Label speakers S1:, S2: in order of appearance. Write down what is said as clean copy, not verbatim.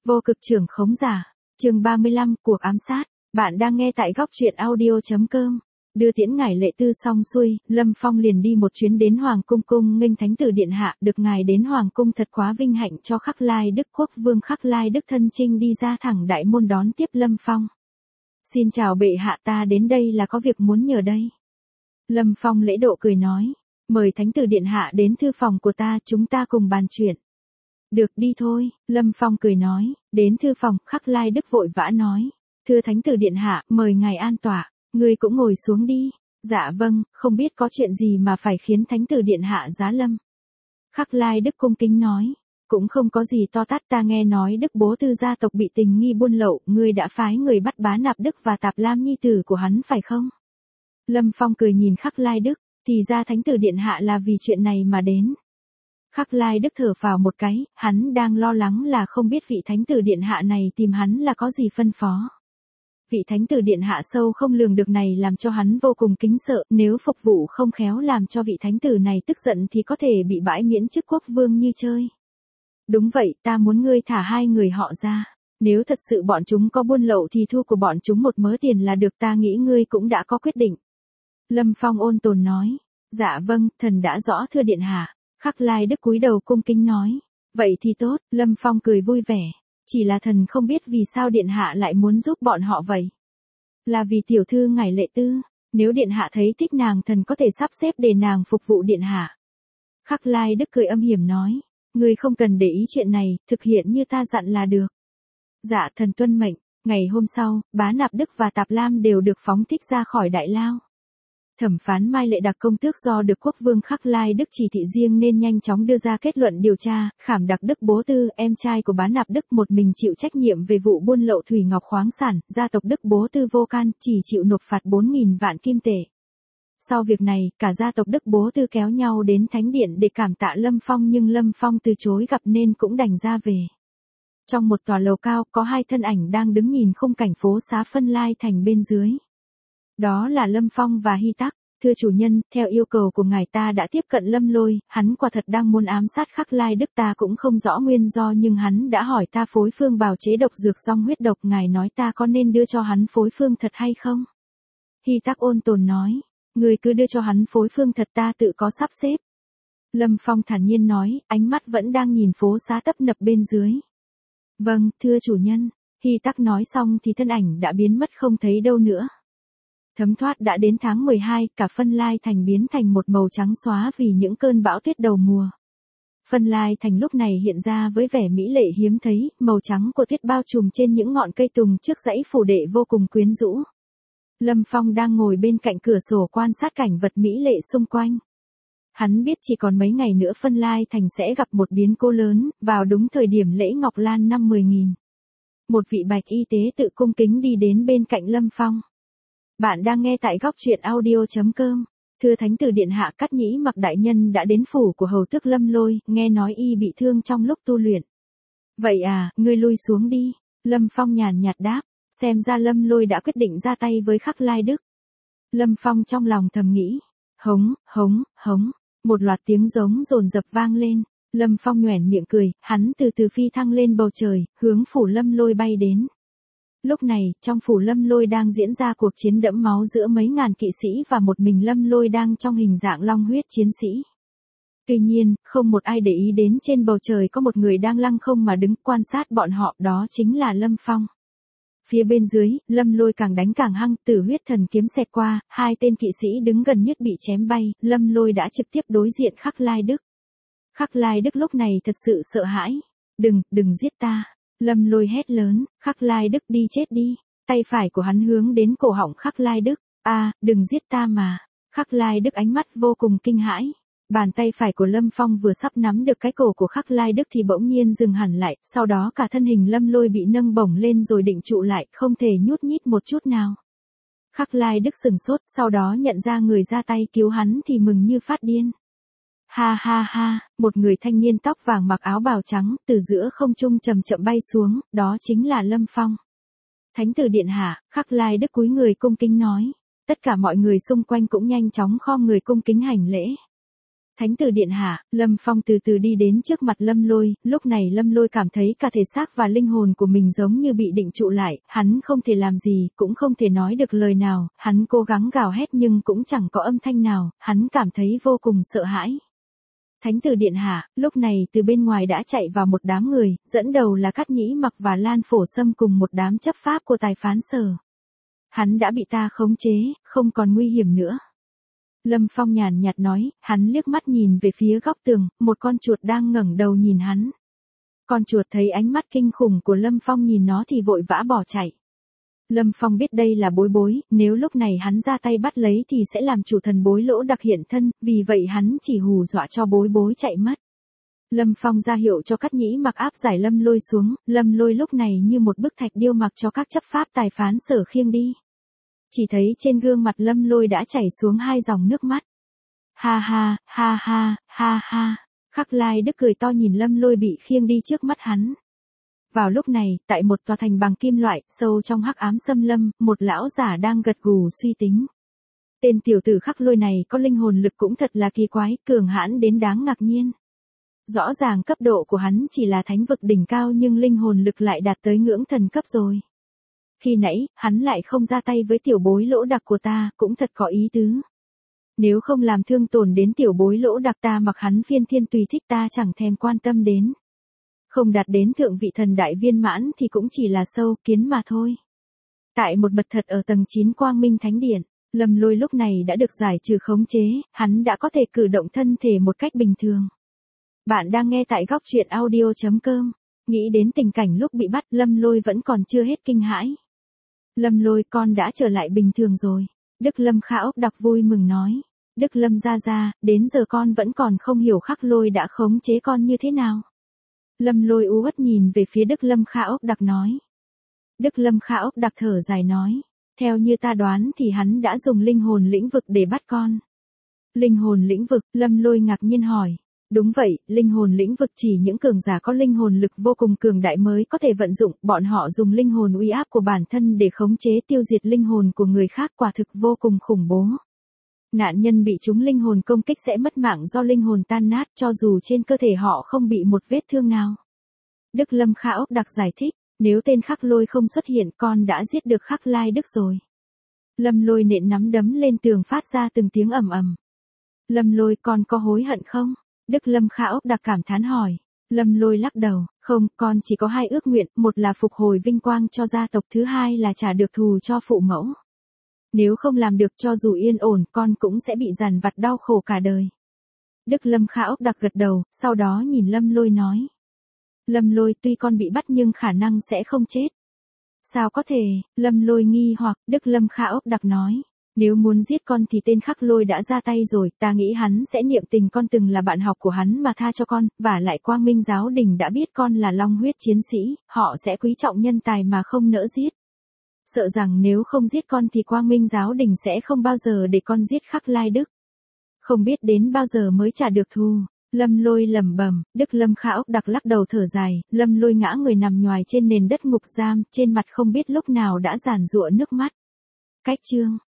S1: Vô cực trưởng khống giả. Chương 35, cuộc ám sát. Bạn đang nghe tại góc truyện audio.com. Đưa tiễn ngài Lệ Tư xong xuôi, Lâm Phong liền đi một chuyến đến Hoàng cung cung nghênh thánh tử điện hạ, được ngài đến Hoàng cung thật quá vinh hạnh cho Khắc Lai Đức Quốc vương Khắc Lai Đức thân chinh đi ra thẳng đại môn đón tiếp Lâm Phong. Xin chào bệ hạ, ta đến đây là có việc muốn nhờ đây. Lâm Phong lễ độ cười nói, mời thánh tử điện hạ đến thư phòng của ta, chúng ta cùng bàn chuyện. Được, đi thôi, Lâm Phong cười nói, đến thư phòng. Khắc Lai Đức vội vã nói, thưa thánh tử điện hạ, mời ngài an tọa, ngươi cũng ngồi xuống đi. Dạ vâng, không biết có chuyện gì mà phải khiến thánh tử điện hạ giá lâm. Khắc Lai Đức cung kính nói, cũng không có gì to tát, ta nghe nói Đức bố tư gia tộc bị tình nghi buôn lậu, ngươi đã phái người bắt Bá Nạp Đức và Tạp Lam nhi tử của hắn phải không? Lâm Phong cười nhìn Khắc Lai Đức, thì ra thánh tử điện hạ là vì chuyện này mà đến. Khắc Lai Đức thở phào một cái, hắn đang lo lắng là không biết vị thánh tử điện hạ này tìm hắn là có gì phân phó. Vị thánh tử điện hạ sâu không lường được này làm cho hắn vô cùng kính sợ, nếu phục vụ không khéo làm cho vị thánh tử này tức giận thì có thể bị bãi miễn chức quốc vương như chơi. Đúng vậy, ta muốn ngươi thả hai người họ ra. Nếu thật sự bọn chúng có buôn lậu thì thu của bọn chúng một mớ tiền là được, ta nghĩ ngươi cũng đã có quyết định. Lâm Phong ôn tồn nói, dạ vâng, thần đã rõ thưa điện hạ. Khắc Lai Đức cúi đầu cung kính nói, vậy thì tốt. Lâm Phong cười vui vẻ, chỉ là thần không biết vì sao điện hạ lại muốn giúp bọn họ vậy. Là vì tiểu thư ngài Lệ Tư, nếu điện hạ thấy thích nàng, thần có thể sắp xếp để nàng phục vụ điện hạ. Khắc Lai Đức cười âm hiểm nói, ngươi không cần để ý chuyện này, thực hiện như ta dặn là được. Dạ, thần tuân mệnh. Ngày hôm sau, Bá Nạp Đức và Tạp Lam đều được phóng thích ra khỏi đại lao. Thẩm phán Mai Lệ Đặc công tước do được quốc vương Khắc Lai Đức chỉ thị riêng nên nhanh chóng đưa ra kết luận điều tra. Khảm Đặc Đức bố tư, em trai của Bá Nạp Đức, một mình chịu trách nhiệm về vụ buôn lậu thủy ngọc khoáng sản. Gia tộc Đức bố tư vô can, chỉ chịu nộp phạt 4.000 vạn kim tệ. Sau việc này, cả gia tộc Đức bố tư kéo nhau đến thánh điện để cảm tạ Lâm Phong, nhưng Lâm Phong từ chối gặp nên cũng đành ra về. Trong một tòa lầu cao, có hai thân ảnh đang đứng nhìn khung cảnh phố xá Phân Lai Thành bên dưới. Đó là Lâm Phong và Hy Tắc. Thưa chủ nhân, theo yêu cầu của ngài ta đã tiếp cận Lâm Lôi, hắn quả thật đang muốn ám sát Khắc Lai Đức, ta cũng không rõ nguyên do nhưng hắn đã hỏi ta phối phương bào chế độc dược rong huyết độc, ngài nói ta có nên đưa cho hắn phối phương thật hay không? Hy Tắc ôn tồn nói, người cứ đưa cho hắn phối phương thật, ta tự có sắp xếp. Lâm Phong thản nhiên nói, ánh mắt vẫn đang nhìn phố xá tấp nập bên dưới. Vâng, thưa chủ nhân. Hy Tắc nói xong thì thân ảnh đã biến mất không thấy đâu nữa. Thấm thoát đã đến tháng 12, cả Phân Lai Thành biến thành một màu trắng xóa vì những cơn bão tuyết đầu mùa. Phân Lai Thành lúc này hiện ra với vẻ mỹ lệ hiếm thấy, màu trắng của tuyết bao trùm trên những ngọn cây tùng trước dãy phủ đệ vô cùng quyến rũ. Lâm Phong đang ngồi bên cạnh cửa sổ quan sát cảnh vật mỹ lệ xung quanh. Hắn biết chỉ còn mấy ngày nữa Phân Lai Thành sẽ gặp một biến cố lớn, vào đúng thời điểm lễ Ngọc Lan năm 10.000. Một vị bạch y tế tự cung kính đi đến bên cạnh Lâm Phong. Bạn đang nghe tại góc truyện audio.com. Thưa thánh tử điện hạ, Cát Nhĩ Mặc đại nhân đã đến phủ của hầu tước Lâm Lôi, nghe nói y bị thương trong lúc tu luyện. Vậy à, ngươi lui xuống đi. Lâm Phong nhàn nhạt đáp, xem ra Lâm Lôi đã quyết định ra tay với Khắc Lai Đức. Lâm Phong trong lòng thầm nghĩ, hống, hống, hống, một loạt tiếng giống dồn dập vang lên. Lâm Phong nhoẻn miệng cười, hắn từ từ phi thăng lên bầu trời, hướng phủ Lâm Lôi bay đến. Lúc này, trong phủ Lâm Lôi đang diễn ra cuộc chiến đẫm máu giữa mấy ngàn kỵ sĩ và một mình Lâm Lôi đang trong hình dạng long huyết chiến sĩ. Tuy nhiên, không một ai để ý đến trên bầu trời có một người đang lăng không mà đứng quan sát bọn họ, đó chính là Lâm Phong. Phía bên dưới, Lâm Lôi càng đánh càng hăng, Tử Huyết Thần kiếm xẹt qua, hai tên kỵ sĩ đứng gần nhất bị chém bay, Lâm Lôi đã trực tiếp đối diện Khắc Lai Đức. Khắc Lai Đức lúc này thật sự sợ hãi. Đừng giết ta. Lâm Lôi hét lớn, Khắc Lai Đức đi chết đi. Tay phải của hắn hướng đến cổ họng Khắc Lai Đức. Đừng giết ta mà. Khắc Lai Đức ánh mắt vô cùng kinh hãi. Bàn tay phải của Lâm Phong vừa sắp nắm được cái cổ của Khắc Lai Đức thì bỗng nhiên dừng hẳn lại, sau đó cả thân hình Lâm Lôi bị nâng bổng lên rồi định trụ lại, không thể nhúc nhích một chút nào. Khắc Lai Đức sừng sốt, sau đó nhận ra người ra tay cứu hắn thì mừng như phát điên. Ha ha ha, một người thanh niên tóc vàng mặc áo bào trắng, từ giữa không trung chậm chậm bay xuống, đó chính là Lâm Phong. Thánh tử điện hạ, Khắc Lai Đức cúi người cung kính nói. Tất cả mọi người xung quanh cũng nhanh chóng khom người cung kính hành lễ. Thánh tử điện hạ, Lâm Phong từ từ đi đến trước mặt Lâm Lôi, lúc này Lâm Lôi cảm thấy cả thể xác và linh hồn của mình giống như bị định trụ lại, hắn không thể làm gì, cũng không thể nói được lời nào, hắn cố gắng gào hét nhưng cũng chẳng có âm thanh nào, hắn cảm thấy vô cùng sợ hãi. Thánh tử điện hạ, lúc này từ bên ngoài đã chạy vào một đám người, dẫn đầu là Cát Nhĩ Mặc và Lan Phổ Sâm cùng một đám chấp pháp của Tài Phán Sở. Hắn đã bị ta khống chế, không còn nguy hiểm nữa. Lâm Phong nhàn nhạt nói, hắn liếc mắt nhìn về phía góc tường, một con chuột đang ngẩng đầu nhìn hắn. Con chuột thấy ánh mắt kinh khủng của Lâm Phong nhìn nó thì vội vã bỏ chạy. Lâm Phong biết đây là Bối Bối, nếu lúc này hắn ra tay bắt lấy thì sẽ làm chủ thần Bối Lỗ Đặc hiện thân, vì vậy hắn chỉ hù dọa cho Bối Bối chạy mất. Lâm Phong ra hiệu cho Cát Nhĩ Mặc áp giải Lâm Lôi xuống, Lâm Lôi lúc này như một bức thạch điêu mặc cho các chấp pháp Tài Phán Sở khiêng đi. Chỉ thấy trên gương mặt Lâm Lôi đã chảy xuống 2 dòng nước mắt. Ha ha, ha ha, ha ha. Khắc Lai Đức cười to nhìn Lâm Lôi bị khiêng đi trước mắt hắn. Vào lúc này, tại một tòa thành bằng kim loại, sâu trong hắc ám xâm lâm, một lão giả đang gật gù suy tính. Tên tiểu tử Khắc Lôi này có linh hồn lực cũng thật là kỳ quái, cường hãn đến đáng ngạc nhiên. Rõ ràng cấp độ của hắn chỉ là thánh vực đỉnh cao nhưng linh hồn lực lại đạt tới ngưỡng thần cấp rồi. Khi nãy, hắn lại không ra tay với tiểu Bối Lỗ Đặc của ta, cũng thật có ý tứ. Nếu không làm thương tổn đến tiểu Bối Lỗ Đặc ta mặc hắn phiên thiên tùy thích ta chẳng thèm quan tâm đến. Không đạt đến thượng vị thần đại viên mãn thì cũng chỉ là sâu kiến mà thôi. Tại một mật thật ở tầng 9 Quang Minh Thánh Điện, Lâm Lôi lúc này đã được giải trừ khống chế, hắn đã có thể cử động thân thể một cách bình thường. Bạn đang nghe tại góc truyện audio.com. Nghĩ đến tình cảnh lúc bị bắt, Lâm Lôi vẫn còn chưa hết kinh hãi. Lâm Lôi, con đã trở lại bình thường rồi. Đức Lâm Kha Ốc Đặc vui mừng nói. Đức Lâm gia, đến giờ con vẫn còn không hiểu Khắc Lôi đã khống chế con như thế nào. Lâm Lôi u uất nhìn về phía Đức Lâm Kha Ốc Đặc nói. Đức Lâm Kha Ốc Đặc thở dài nói. Theo như ta đoán thì hắn đã dùng linh hồn lĩnh vực để bắt con. Linh hồn lĩnh vực, Lâm Lôi ngạc nhiên hỏi. Đúng vậy, linh hồn lĩnh vực chỉ những cường giả có linh hồn lực vô cùng cường đại mới có thể vận dụng, bọn họ dùng linh hồn uy áp của bản thân để khống chế tiêu diệt linh hồn của người khác, quả thực vô cùng khủng bố. Nạn nhân bị chúng linh hồn công kích sẽ mất mạng do linh hồn tan nát cho dù trên cơ thể họ không bị một vết thương nào. Đức Lâm Kha Ốc Đặc giải thích, nếu tên Khắc Lôi không xuất hiện con đã giết được Khắc Lai Đức rồi. Lâm Lôi nện nắm đấm lên tường phát ra từng tiếng ầm ầm. Lâm Lôi, con có hối hận không? Đức Lâm Kha Ốc Đặc cảm thán hỏi. Lâm Lôi lắc đầu, không, con chỉ có 2 ước nguyện, một là phục hồi vinh quang cho gia tộc, thứ hai là trả được thù cho phụ mẫu. Nếu không làm được cho dù yên ổn, con cũng sẽ bị dằn vặt đau khổ cả đời. Đức Lâm Kha Ốc Đặc gật đầu, sau đó nhìn Lâm Lôi nói. Lâm Lôi, tuy con bị bắt nhưng khả năng sẽ không chết. Sao có thể? Lâm Lôi nghi hoặc, Đức Lâm Kha Ốc Đặc nói. Nếu muốn giết con thì tên Khắc Lôi đã ra tay rồi, ta nghĩ hắn sẽ niệm tình con từng là bạn học của hắn mà tha cho con, và lại Quang Minh Giáo Đình đã biết con là long huyết chiến sĩ, họ sẽ quý trọng nhân tài mà không nỡ giết. Sợ rằng nếu không giết con thì Quang Minh Giáo Đình sẽ không bao giờ để con giết Khắc Lai Đức. Không biết đến bao giờ mới trả được thù. Lâm Lôi lẩm bẩm, Đức Lâm Kha Ốc Đặc lắc đầu thở dài, Lâm Lôi ngã người nằm nhoài trên nền đất ngục giam, trên mặt không biết lúc nào đã giàn giụa nước mắt. Cách chương